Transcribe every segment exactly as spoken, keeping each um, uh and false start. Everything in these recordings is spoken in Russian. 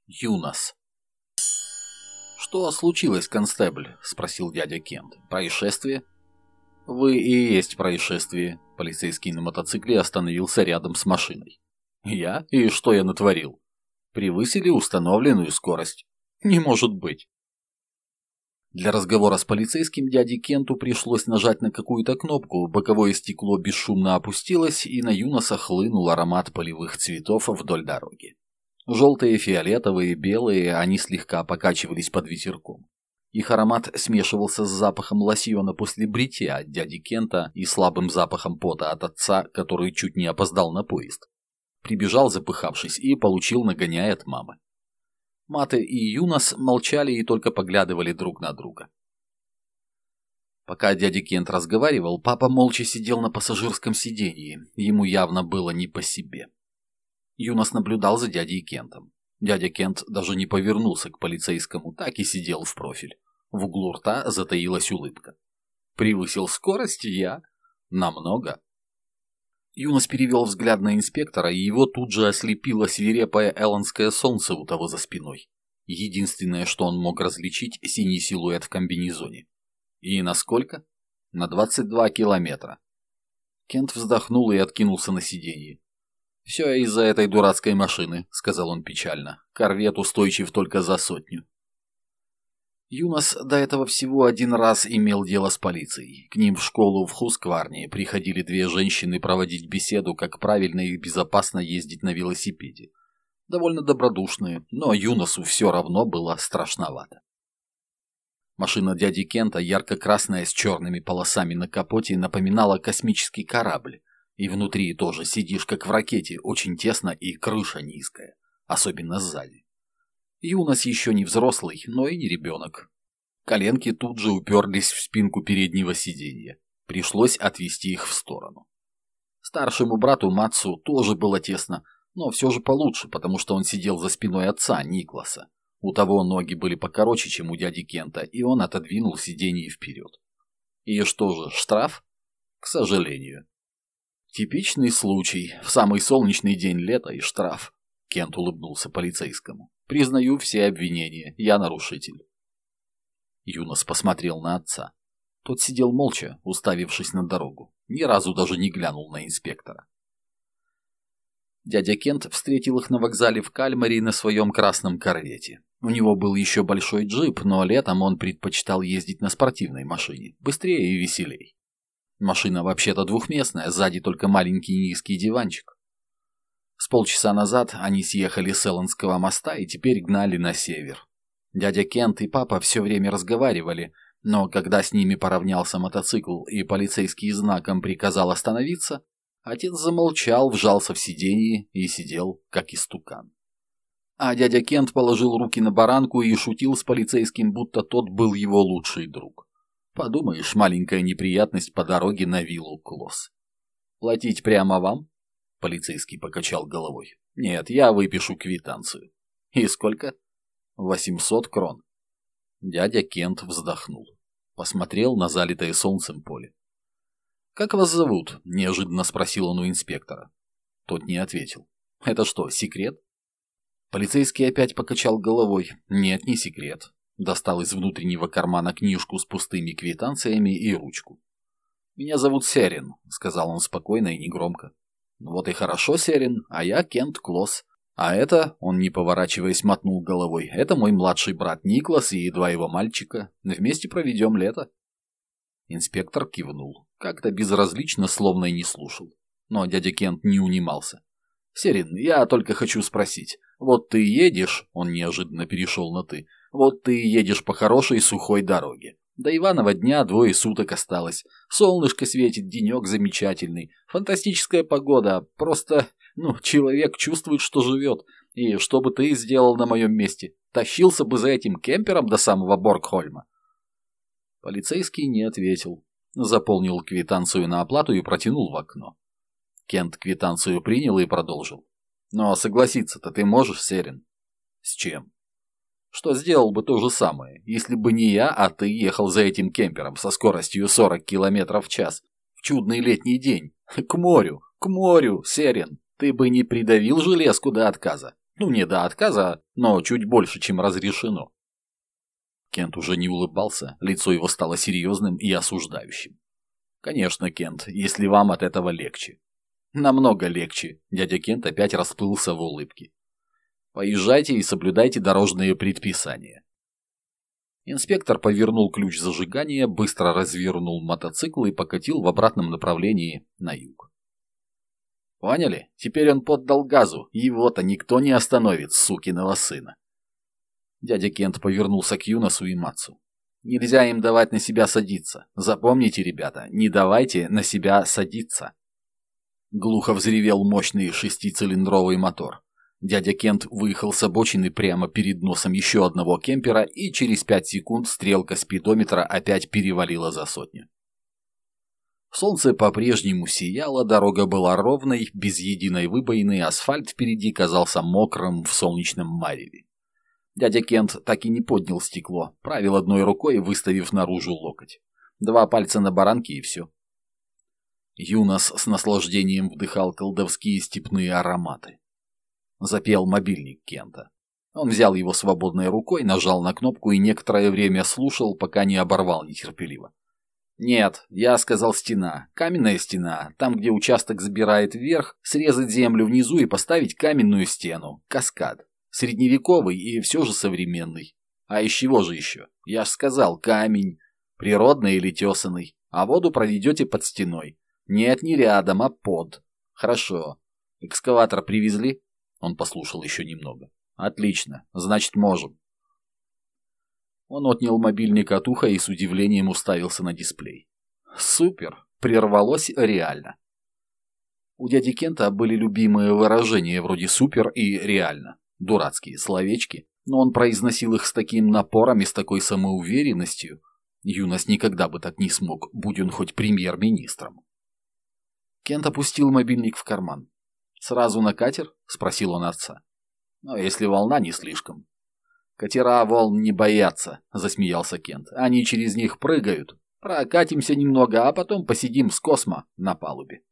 Юнос. «Что случилось, констебль?» – спросил дядя Кент. «Происшествие?» «Вы и есть происшествие». Полицейский на мотоцикле остановился рядом с машиной. «Я? И что я натворил?» «Превысили установленную скорость». «Не может быть». Для разговора с полицейским дяде Кенту пришлось нажать на какую-то кнопку, боковое стекло бесшумно опустилось, и на Юноса хлынул аромат полевых цветов вдоль дороги. Желтые, фиолетовые, белые, они слегка покачивались под ветерком. Их аромат смешивался с запахом лосьона после бритья от дяди Кента и слабым запахом пота от отца, который чуть не опоздал на поезд. Прибежал, запыхавшись, и получил нагоняй от мамы. Мате и Юнос молчали и только поглядывали друг на друга. Пока дядя Кент разговаривал, папа молча сидел на пассажирском сиденье. Ему явно было не по себе. Юнос наблюдал за дядей Кентом. Дядя Кент даже не повернулся к полицейскому, так и сидел в профиль. В углу рта затаилась улыбка. «Превысил скорость я? Намного?» Юнос перевел взгляд на инспектора, и его тут же ослепило свирепое эллонское солнце у того за спиной. Единственное, что он мог различить, синий силуэт в комбинезоне. «И насколько?» «На двадцать два километра». Кент вздохнул и откинулся на сиденье. «Все из-за этой дурацкой машины», — сказал он печально. «Корвет устойчив только за сотню». Юнос до этого всего один раз имел дело с полицией. К ним в школу в Хускварне приходили две женщины проводить беседу, как правильно и безопасно ездить на велосипеде. Довольно добродушные, но Юносу все равно было страшновато. Машина дяди Кента, ярко-красная с черными полосами на капоте, напоминала космический корабль. И внутри тоже сидишь как в ракете, очень тесно и крыша низкая, особенно сзади. Юнос еще не взрослый, но и не ребенок. Коленки тут же уперлись в спинку переднего сиденья. Пришлось отвести их в сторону. Старшему брату Матсу тоже было тесно, но все же получше, потому что он сидел за спиной отца, Никласа. У того ноги были покороче, чем у дяди Кента, и он отодвинул сиденье вперед. И что же, штраф? К сожалению. Типичный случай. В самый солнечный день лета и штраф. Кент улыбнулся полицейскому. Признаю все обвинения. Я нарушитель. Юнос посмотрел на отца. Тот сидел молча, уставившись на дорогу. Ни разу даже не глянул на инспектора. Дядя Кент встретил их на вокзале в Кальмари на своем красном корвете. У него был еще большой джип, но летом он предпочитал ездить на спортивной машине. Быстрее и веселей. Машина вообще-то двухместная, сзади только маленький низкий диванчик. С полчаса назад они съехали с Эллонского моста и теперь гнали на север. Дядя Кент и папа все время разговаривали, но когда с ними поравнялся мотоцикл и полицейский знаком приказал остановиться, отец замолчал, вжался в сиденье и сидел, как истукан. А дядя Кент положил руки на баранку и шутил с полицейским, будто тот был его лучший друг. Подумаешь, маленькая неприятность по дороге на виллу Клосс. «Платить прямо вам?» Полицейский покачал головой. «Нет, я выпишу квитанцию». «И сколько?» «Восемьсот крон». Дядя Кент вздохнул. Посмотрел на залитое солнцем поле. «Как вас зовут?» – неожиданно спросил он у инспектора. Тот не ответил. «Это что, секрет?» Полицейский опять покачал головой. «Нет, не секрет». Достал из внутреннего кармана книжку с пустыми квитанциями и ручку. «Меня зовут Серин», — сказал он спокойно и негромко. «Вот и хорошо, Серин, а я Кент Клосс. А это, он не поворачиваясь мотнул головой, это мой младший брат Никлас и два его мальчика. Вместе проведем лето». Инспектор кивнул, как-то безразлично, словно и не слушал. Но дядя Кент не унимался. «Серин, я только хочу спросить. Вот ты едешь...» — он неожиданно перешел на «ты». «Вот ты едешь по хорошей сухой дороге. До Иванова дня двое суток осталось. Солнышко светит, денек замечательный. Фантастическая погода. Просто, ну, человек чувствует, что живет. И что бы ты сделал на моем месте? Тащился бы за этим кемпером до самого Боргхольма?» Полицейский не ответил. Заполнил квитанцию на оплату и протянул в окно. Кент квитанцию принял и продолжил. «Но согласиться-то ты можешь, Серин?» «С чем?» «Что сделал бы то же самое, если бы не я, а ты ехал за этим кемпером со скоростью сорок километров в час в чудный летний день? К морю, к морю, Серин! Ты бы не придавил железку до отказа? Ну, не до отказа, но чуть больше, чем разрешено. Кент уже не улыбался, лицо его стало серьезным и осуждающим. Конечно, Кент, если вам от этого легче. Намного легче. Дядя Кент опять расплылся в улыбке. Поезжайте и соблюдайте дорожные предписания. Инспектор повернул ключ зажигания, быстро развернул мотоцикл и покатил в обратном направлении на юг. Поняли? Теперь он поддал газу, его-то никто не остановит, сукиного сына. Дядя Кент повернулся к Юносу и Матсу. Нельзя им давать на себя садиться. Запомните, ребята, не давайте на себя садиться. Глухо взревел мощный шестицилиндровый мотор. Дядя Кент выехал с обочины прямо перед носом еще одного кемпера, и через пять секунд стрелка спидометра опять перевалила за сотню. Солнце по-прежнему сияло, дорога была ровной, без единой выбоины, асфальт впереди казался мокрым в солнечном мареве. Дядя Кент так и не поднял стекло, правил одной рукой, выставив наружу локоть. Два пальца на баранке и все. Юнос с наслаждением вдыхал колдовские степные ароматы. Запел мобильник Кента. Он взял его свободной рукой, нажал на кнопку и некоторое время слушал, пока не оборвал нетерпеливо. «Нет, я сказал стена. Каменная стена. Там, где участок забирает вверх, срезать землю внизу и поставить каменную стену. Каскад. Средневековый и все же современный. А из чего же еще? Я ж сказал, камень. Природный или тесаный. А воду проведете под стеной. Нет, не рядом, а под. Хорошо. Экскаватор привезли?» Он послушал еще немного. «Отлично. Значит, можем». Он отнял мобильник от уха и с удивлением уставился на дисплей. «Супер! Прервалось реально». У дяди Кента были любимые выражения вроде «супер» и «реально». Дурацкие словечки, но он произносил их с таким напором и с такой самоуверенностью. Юнос никогда бы так не смог, будь он хоть премьер-министром. Кент опустил мобильник в карман. «Сразу на катер?» — спросил он отца. «Ну, если волна не слишком». «Катера волн не боятся», — засмеялся Кент. «Они через них прыгают. Прокатимся немного, а потом посидим с Космо на палубе».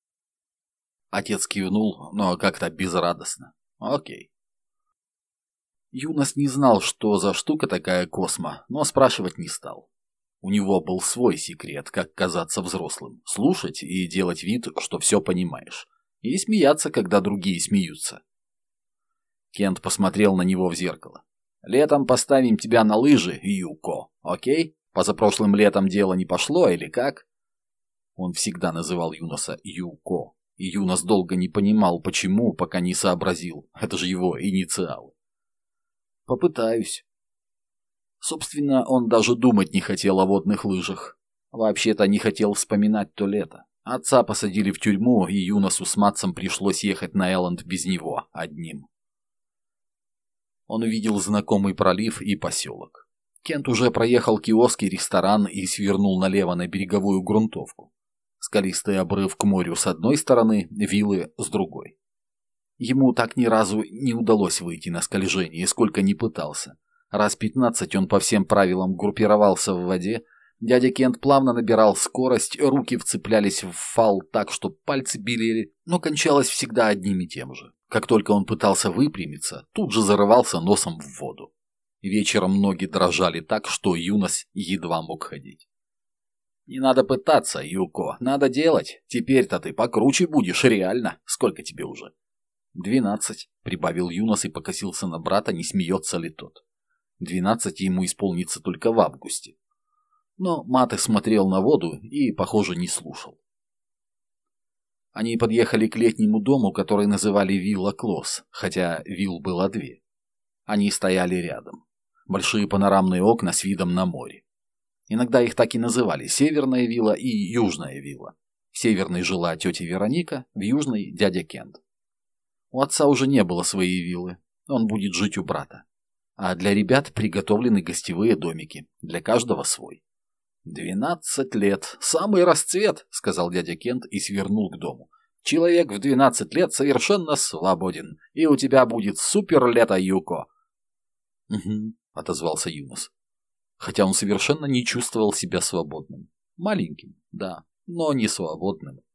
Отец кивнул, но как-то безрадостно. «Окей». Юнос не знал, что за штука такая Космо, но спрашивать не стал. У него был свой секрет, как казаться взрослым, слушать и делать вид, что все понимаешь. И смеяться, когда другие смеются. Кент посмотрел на него в зеркало. «Летом поставим тебя на лыжи, Юко, окей? Позапрошлым летом дело не пошло или как?» Он всегда называл Юноса Юко, и Юнос долго не понимал, почему, пока не сообразил. Это же его инициалы. «Попытаюсь». Собственно, он даже думать не хотел о водных лыжах. Вообще-то не хотел вспоминать то лето. Отца посадили в тюрьму, и Юносу с Матсом пришлось ехать на Элленд без него, одним. Он увидел знакомый пролив и поселок. Кент уже проехал киоск и ресторан и свернул налево на береговую грунтовку. Скалистый обрыв к морю с одной стороны, виллы с другой. Ему так ни разу не удалось выйти на скольжение, сколько ни пытался. Раз пятнадцать он по всем правилам группировался в воде. Дядя Кент плавно набирал скорость, руки вцеплялись в фал так, что пальцы белели, но кончалось всегда одним и тем же. Как только он пытался выпрямиться, тут же зарывался носом в воду. Вечером ноги дрожали так, что Юнос едва мог ходить. «Не надо пытаться, Юко, надо делать. Теперь-то ты покруче будешь, реально. Сколько тебе уже?» «Двенадцать», — прибавил Юнос и покосился на брата, не смеется ли тот. «Двенадцать ему исполнится только в августе». Но Мате смотрел на воду и, похоже, не слушал. Они подъехали к летнему дому, который называли Вилла Клосс, хотя вилл было две. Они стояли рядом. Большие панорамные окна с видом на море. Иногда их так и называли — Северная вилла и Южная вилла. В Северной жила тетя Вероника, в Южной — дядя Кент. У отца уже не было своей виллы, он будет жить у брата. А для ребят приготовлены гостевые домики, для каждого свой. «Двенадцать лет. Самый расцвет», — сказал дядя Кент и свернул к дому. «Человек в двенадцать лет совершенно свободен, и у тебя будет супер лето, Юко». «Угу», — отозвался Юнос. Хотя он совершенно не чувствовал себя свободным. Маленьким, да, но не свободным.